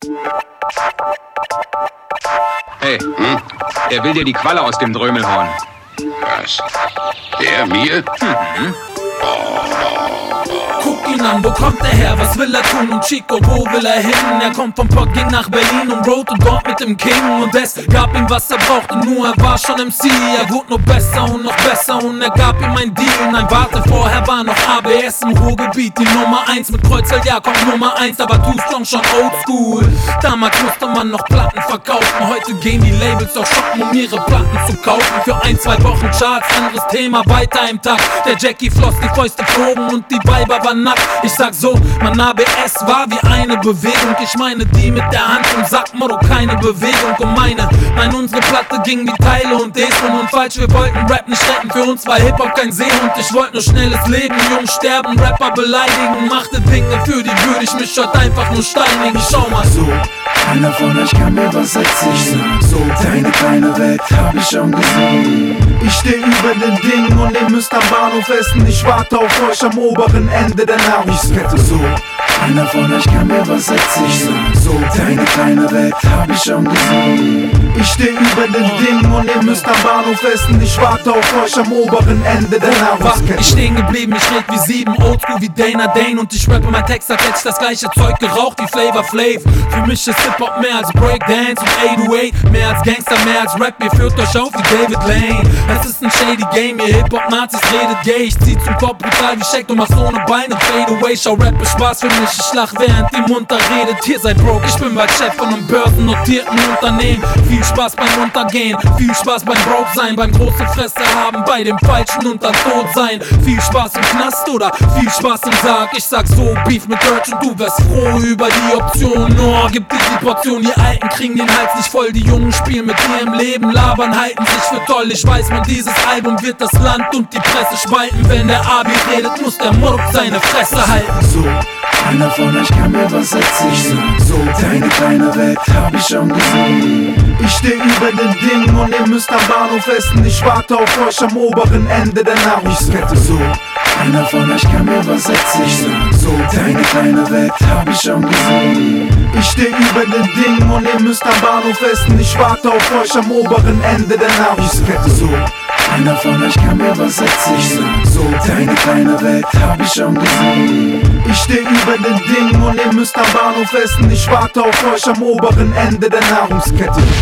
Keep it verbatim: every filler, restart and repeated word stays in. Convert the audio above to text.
Hey, hm? Der will dir die Qualle aus dem Drömel hauen. Was? Der mir? Mhm. Guck ihn an, wo kommt er her, was will er tun? Und Chico, wo will er hin? Er kommt vom Pott, ging nach Berlin und rollte dort mit dem King. Und es gab ihm, was er brauchte, nur er war schon M C. Er wurde nur besser und noch besser und er gab ihm ein Deal. Nein, warte, vorher war noch A B S im Ruhrgebiet. Die Nummer eins mit Kreuzfeld, ja, kommt Nummer eins, aber Two-Strong schon oldschool. Damals musste man noch Platten verkaufen, heute gehen die Labels auch shoppen, um ihre Platten zu kaufen. Für ein, zwei Wochen Charts, anderes Thema, weiter im Takt. Der Jackie floss, die Fäuste flogen und die Weiber waren nackt. Ich sag so, mein A B S war wie eine Bewegung. Ich meine die mit der Hand im Sack, Motto, keine Bewegung um meine. Nein, unsere Platte ging wie Teile und Ds von und falsch. Wir wollten Rap nicht retten, für uns war Hip-Hop kein Seehund. Ich wollte nur schnelles Leben, jung sterben, Rapper beleidigen. Machte Dinge, für die würde ich mich heute einfach nur steinigen. Schau mal so. Keiner von euch kann mir was erzählen. So, deine kleine Welt hab ich schon gesehen. Ich steh über den Dingen und ihr müsst am Bahnhof essen. Ich warte auf euch am oberen Ende der Nahrungskette. So, keiner von euch kann mir was erzählen. So, deine kleine Welt hab ich schon gesehen. Ich steh über den Dingen und ihr müsst am Bahnhof essen. Ich warte auf euch am oberen Ende der Nahrungskette. Ich stehen geblieben, ich red wie sieben, oldschool wie Dana Dane. Und ich rappe mein Text, als hätte ich das gleiche Zeug geraucht wie Flavor Flav. Für mich ist Hip-Hop mehr als Breakdance und acht null acht. Mehr als Gangster, mehr als Rap, ihr führt euch auf wie David Lane. Es ist ein shady Game, ihr Hip-Hop-Nazis redet gay. Ich zieh zum Kopf brutal wie Shaq, du machst ohne Beine Fade away. Schau, Rap ist Spaß für mich, ich lach während die Munter redet. Ihr seid broke, ich bin bald Chef von einem börsennotierten Unternehmen. Viel Spaß beim Untergehen, viel Spaß beim Broke sein, beim große Fresse haben, bei dem Falschen und dann tot sein. Viel Spaß im Knast oder viel Spaß im Sarg. Ich sag so, Beef mit Dirt und du wärst froh über die Option. Oh, gib dir die Portion, die Alten kriegen den Hals nicht voll. Die Jungen spielen mit ihrem Leben, labern, halten sich für toll. Ich weiß, man, dieses Album wird das Land und die Presse spalten. Wenn der Abi redet, muss der Murk seine Fresse halten. So, keiner von euch kann mir was erzählen. So, deine kleine Welt hab ich schon gesehen. Ich steh über den Dingen und ihr müsst am Bahnhof essen. Ich warte auf euch am oberen Ende der Nahrungskette. So, keiner von euch kann mir was erzählen. So, deine kleine Welt hab ich schon gesehen. Ich steh über den Dingen und ihr müsst am Bahnhof essen. Ich warte auf euch am oberen Ende der Nahrungskette. So, keiner von euch kann mir was erzählen. So, deine kleine Welt hab ich schon gesehen. Ich steh über den Dingen und ihr müsst am Bahnhof essen. Ich warte auf euch am oberen Ende der Nahrungskette.